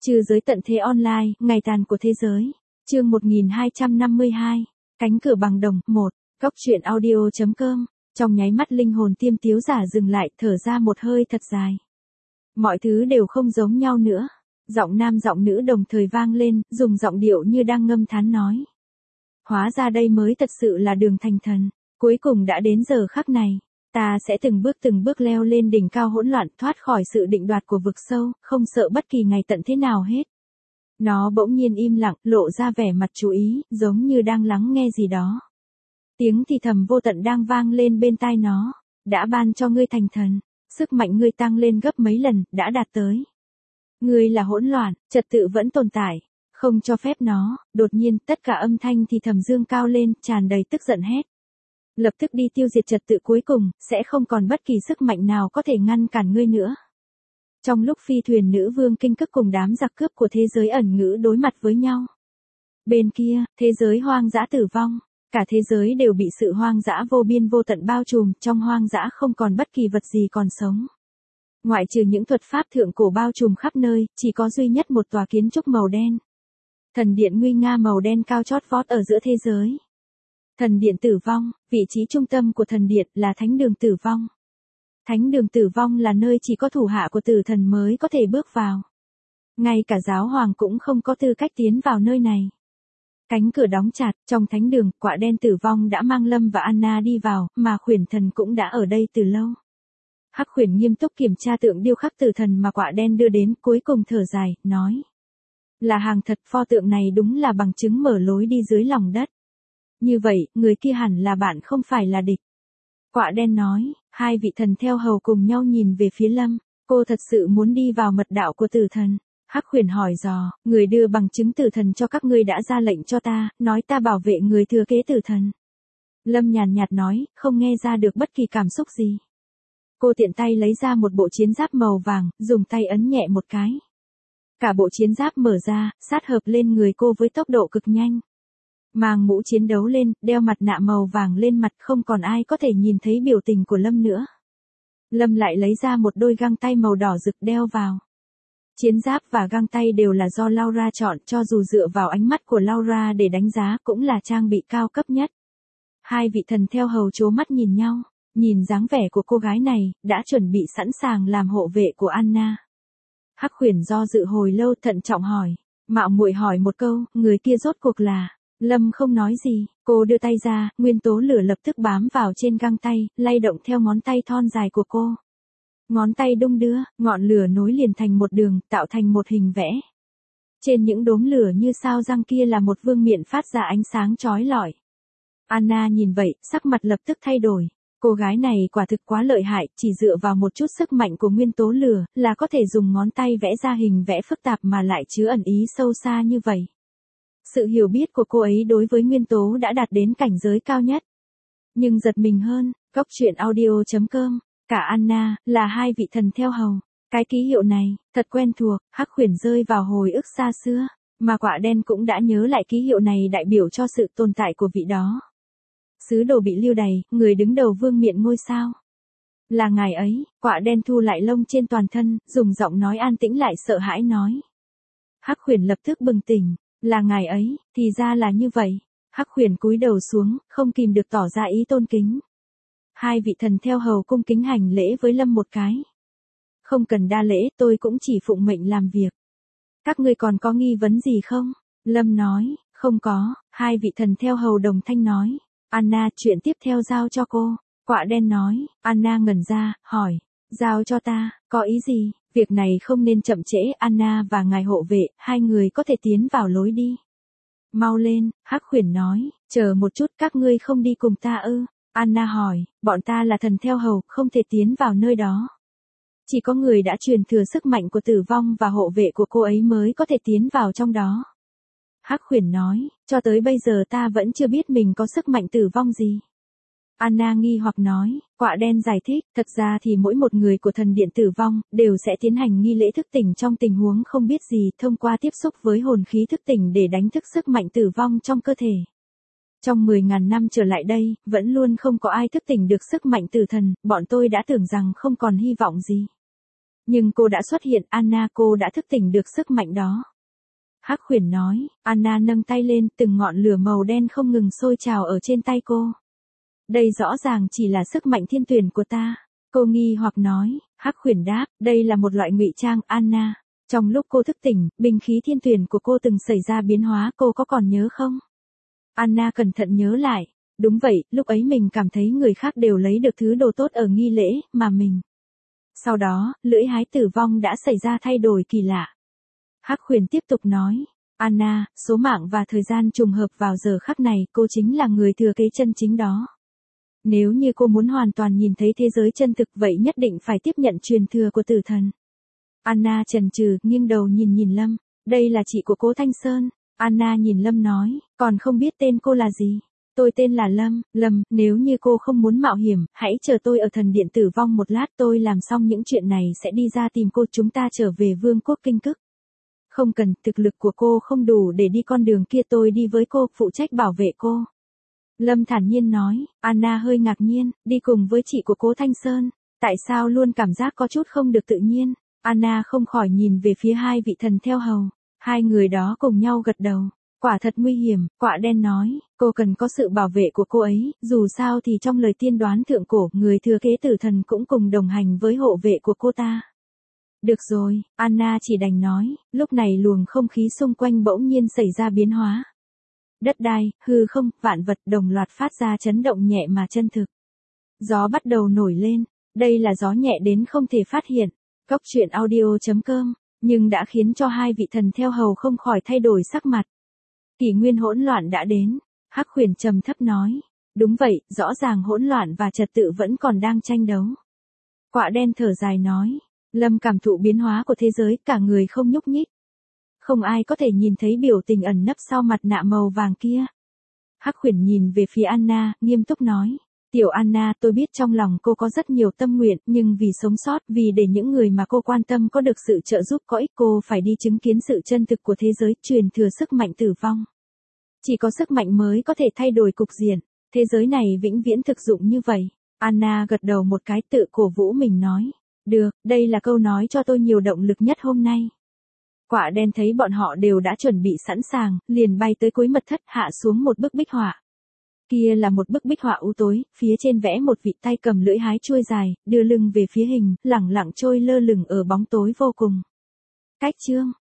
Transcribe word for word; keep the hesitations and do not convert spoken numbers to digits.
Trừ giới tận thế online, ngày tàn của thế giới. Chương một nghìn hai trăm năm mươi hai. Cánh cửa bằng đồng. một. Góc truyện audio chấm com. Trong nháy mắt linh hồn Tiêm Tiếu Giả dừng lại, thở ra một hơi thật dài. Mọi thứ đều không giống nhau nữa. Giọng nam giọng nữ đồng thời vang lên, dùng giọng điệu như đang ngâm thán nói. Hóa ra đây mới thật sự là đường thành thần. Cuối cùng đã đến giờ khắc này. Ta sẽ từng bước từng bước leo lên đỉnh cao hỗn loạn, thoát khỏi sự định đoạt của vực sâu, không sợ bất kỳ ngày tận thế nào hết. Nó bỗng nhiên im lặng, lộ ra vẻ mặt chú ý, giống như đang lắng nghe gì đó. Tiếng thì thầm vô tận đang vang lên bên tai nó. Đã ban cho ngươi thành thần, sức mạnh ngươi tăng lên gấp mấy lần, đã đạt tới. Ngươi là hỗn loạn, trật tự vẫn tồn tại, không cho phép nó. Đột nhiên, tất cả âm thanh thì thầm dương cao lên, tràn đầy tức giận hét. Lập tức đi tiêu diệt trật tự cuối cùng, sẽ không còn bất kỳ sức mạnh nào có thể ngăn cản ngươi nữa. Trong lúc phi thuyền nữ vương kinh cực cùng đám giặc cướp của thế giới ẩn ngữ đối mặt với nhau. Bên kia, thế giới hoang dã tử vong. Cả thế giới đều bị sự hoang dã vô biên vô tận bao trùm, trong hoang dã không còn bất kỳ vật gì còn sống. Ngoại trừ những thuật pháp thượng cổ bao trùm khắp nơi, chỉ có duy nhất một tòa kiến trúc màu đen. Thần điện nguy nga màu đen cao chót vót ở giữa thế giới. Thần điện tử vong, vị trí trung tâm của thần điện là thánh đường tử vong. Thánh đường tử vong là nơi chỉ có thủ hạ của tử thần mới có thể bước vào. Ngay cả giáo hoàng cũng không có tư cách tiến vào nơi này. Cánh cửa đóng chặt, trong thánh đường, quạ đen tử vong đã mang Lâm và Anna đi vào, mà khuyển thần cũng đã ở đây từ lâu. Hắc khuyển nghiêm túc kiểm tra tượng điêu khắc tử thần mà quạ đen đưa đến, cuối cùng thở dài, nói. Là hàng thật, pho tượng này đúng là bằng chứng mở lối đi dưới lòng đất. Như vậy, người kia hẳn là bạn không phải là địch. Quạ đen nói, hai vị thần theo hầu cùng nhau nhìn về phía Lâm, cô thật sự muốn đi vào mật đạo của tử thần. Hắc khuyển hỏi dò, người đưa bằng chứng tử thần cho các ngươi đã ra lệnh cho ta, nói ta bảo vệ người thừa kế tử thần. Lâm nhàn nhạt nói, không nghe ra được bất kỳ cảm xúc gì. Cô tiện tay lấy ra một bộ chiến giáp màu vàng, dùng tay ấn nhẹ một cái. Cả bộ chiến giáp mở ra, sát hợp lên người cô với tốc độ cực nhanh. Mang mũ chiến đấu lên, đeo mặt nạ màu vàng lên mặt, không còn ai có thể nhìn thấy biểu tình của Lâm nữa. Lâm lại lấy ra một đôi găng tay màu đỏ rực đeo vào. Chiến giáp và găng tay đều là do Laura chọn, cho dù dựa vào ánh mắt của Laura để đánh giá cũng là trang bị cao cấp nhất. Hai vị thần theo hầu trố mắt nhìn nhau, nhìn dáng vẻ của cô gái này, đã chuẩn bị sẵn sàng làm hộ vệ của Anna. Hắc khuyển do dự hồi lâu thận trọng hỏi, mạo muội hỏi một câu, người kia rốt cuộc là. Lâm không nói gì, cô đưa tay ra, nguyên tố lửa lập tức bám vào trên găng tay, lay động theo ngón tay thon dài của cô. Ngón tay đung đưa, ngọn lửa nối liền thành một đường, tạo thành một hình vẽ. Trên những đốm lửa như sao răng kia là một vương miện phát ra ánh sáng chói lọi. Anna nhìn vậy, sắc mặt lập tức thay đổi. Cô gái này quả thực quá lợi hại, chỉ dựa vào một chút sức mạnh của nguyên tố lửa, là có thể dùng ngón tay vẽ ra hình vẽ phức tạp mà lại chứa ẩn ý sâu xa như vậy. Sự hiểu biết của cô ấy đối với nguyên tố đã đạt đến cảnh giới cao nhất. Nhưng giật mình hơn, góc truyện audio chấm com, cả Anna, là hai vị thần theo hầu. Cái ký hiệu này, thật quen thuộc, Hắc khuyển rơi vào hồi ức xa xưa, mà quạ đen cũng đã nhớ lại ký hiệu này đại biểu cho sự tồn tại của vị đó. Sứ đồ bị lưu đày, người đứng đầu vương miện ngôi sao. Là ngài ấy, quạ đen thu lại lông trên toàn thân, dùng giọng nói an tĩnh lại sợ hãi nói. Hắc khuyển lập tức bừng tỉnh. Là ngài ấy, thì ra là như vậy. Hắc khuyển cúi đầu xuống, không kìm được tỏ ra ý tôn kính. Hai vị thần theo hầu cung kính hành lễ với Lâm một cái. Không cần đa lễ, tôi cũng chỉ phụng mệnh làm việc. Các ngươi còn có nghi vấn gì không? Lâm nói, không có. Hai vị thần theo hầu đồng thanh nói. Anna, chuyện tiếp theo giao cho cô. Quạ đen nói. Anna ngẩn ra, hỏi. Giao cho ta, có ý gì? Việc này không nên chậm trễ, Anna và ngài hộ vệ, hai người có thể tiến vào lối đi. Mau lên, Hắc khuyển nói, chờ một chút, các ngươi không đi cùng ta ư? Anna hỏi, bọn ta là thần theo hầu, không thể tiến vào nơi đó. Chỉ có người đã truyền thừa sức mạnh của tử vong và hộ vệ của cô ấy mới có thể tiến vào trong đó. Hắc khuyển nói, cho tới bây giờ ta vẫn chưa biết mình có sức mạnh tử vong gì. Anna nghi hoặc nói, quạ đen giải thích, thật ra thì mỗi một người của thần điện tử vong, đều sẽ tiến hành nghi lễ thức tỉnh trong tình huống không biết gì, thông qua tiếp xúc với hồn khí thức tỉnh để đánh thức sức mạnh tử vong trong cơ thể. Trong mười ngàn năm trở lại đây, vẫn luôn không có ai thức tỉnh được sức mạnh tử thần, bọn tôi đã tưởng rằng không còn hy vọng gì. Nhưng cô đã xuất hiện, Anna, cô đã thức tỉnh được sức mạnh đó. Hắc Huyền nói, Anna nâng tay lên, từng ngọn lửa màu đen không ngừng sôi trào ở trên tay cô. Đây rõ ràng chỉ là sức mạnh thiên tuyển của ta. Cô nghi hoặc nói, Hắc Huyền đáp, đây là một loại ngụy trang, Anna. Trong lúc cô thức tỉnh, binh khí thiên tuyển của cô từng xảy ra biến hóa, cô có còn nhớ không? Anna cẩn thận nhớ lại. Đúng vậy, lúc ấy mình cảm thấy người khác đều lấy được thứ đồ tốt ở nghi lễ, mà mình. Sau đó, lưỡi hái tử vong đã xảy ra thay đổi kỳ lạ. Hắc Huyền tiếp tục nói, Anna, số mạng và thời gian trùng hợp vào giờ khắc này, cô chính là người thừa kế chân chính đó. Nếu như cô muốn hoàn toàn nhìn thấy thế giới chân thực vậy nhất định phải tiếp nhận truyền thừa của tử thần. Anna chần chừ, nghiêng đầu nhìn nhìn Lâm, đây là chị của Cố Thanh Sơn. Anna nhìn Lâm nói, còn không biết tên cô là gì. Tôi tên là Lâm, Lâm, nếu như cô không muốn mạo hiểm, hãy chờ tôi ở thần điện tử vong một lát, tôi làm xong những chuyện này sẽ đi ra tìm cô, chúng ta trở về vương quốc Kinh Cức. Không cần, thực lực của cô không đủ để đi con đường kia, tôi đi với cô, phụ trách bảo vệ cô. Lâm thản nhiên nói, Anna hơi ngạc nhiên, đi cùng với chị của Cố Thanh Sơn, tại sao luôn cảm giác có chút không được tự nhiên. Anna không khỏi nhìn về phía hai vị thần theo hầu, hai người đó cùng nhau gật đầu. Quả thật nguy hiểm, Quạ Đen nói, cô cần có sự bảo vệ của cô ấy, dù sao thì trong lời tiên đoán thượng cổ, người thừa kế tử thần cũng cùng đồng hành với hộ vệ của cô ta. Được rồi, Anna chỉ đành nói, lúc này luồng không khí xung quanh bỗng nhiên xảy ra biến hóa. Đất đai, hư không, vạn vật đồng loạt phát ra chấn động nhẹ mà chân thực. Gió bắt đầu nổi lên, đây là gió nhẹ đến không thể phát hiện. Cốc truyện audio chấm com, nhưng đã khiến cho hai vị thần theo hầu không khỏi thay đổi sắc mặt. Kỷ nguyên hỗn loạn đã đến, Hắc Huyền trầm thấp nói. Đúng vậy, rõ ràng hỗn loạn và trật tự vẫn còn đang tranh đấu. Quạ Đen thở dài nói. Lâm cảm thụ biến hóa của thế giới, cả người không nhúc nhích. Không ai có thể nhìn thấy biểu tình ẩn nấp sau mặt nạ màu vàng kia. Hắc Huyền nhìn về phía Anna, nghiêm túc nói. Tiểu Anna, tôi biết trong lòng cô có rất nhiều tâm nguyện, nhưng vì sống sót, vì để những người mà cô quan tâm có được sự trợ giúp có ích, cô phải đi chứng kiến sự chân thực của thế giới, truyền thừa sức mạnh tử vong. Chỉ có sức mạnh mới có thể thay đổi cục diện, thế giới này vĩnh viễn thực dụng như vậy. Anna gật đầu một cái, tự cổ vũ mình nói. Được, đây là câu nói cho tôi nhiều động lực nhất hôm nay. Quạ Đen thấy bọn họ đều đã chuẩn bị sẵn sàng, liền bay tới cuối mật thất, hạ xuống một bức bích họa. Kia là một bức bích họa u tối, phía trên vẽ một vị tay cầm lưỡi hái chuôi dài, đưa lưng về phía hình, lẳng lặng trôi lơ lửng ở bóng tối vô cùng. Cách chương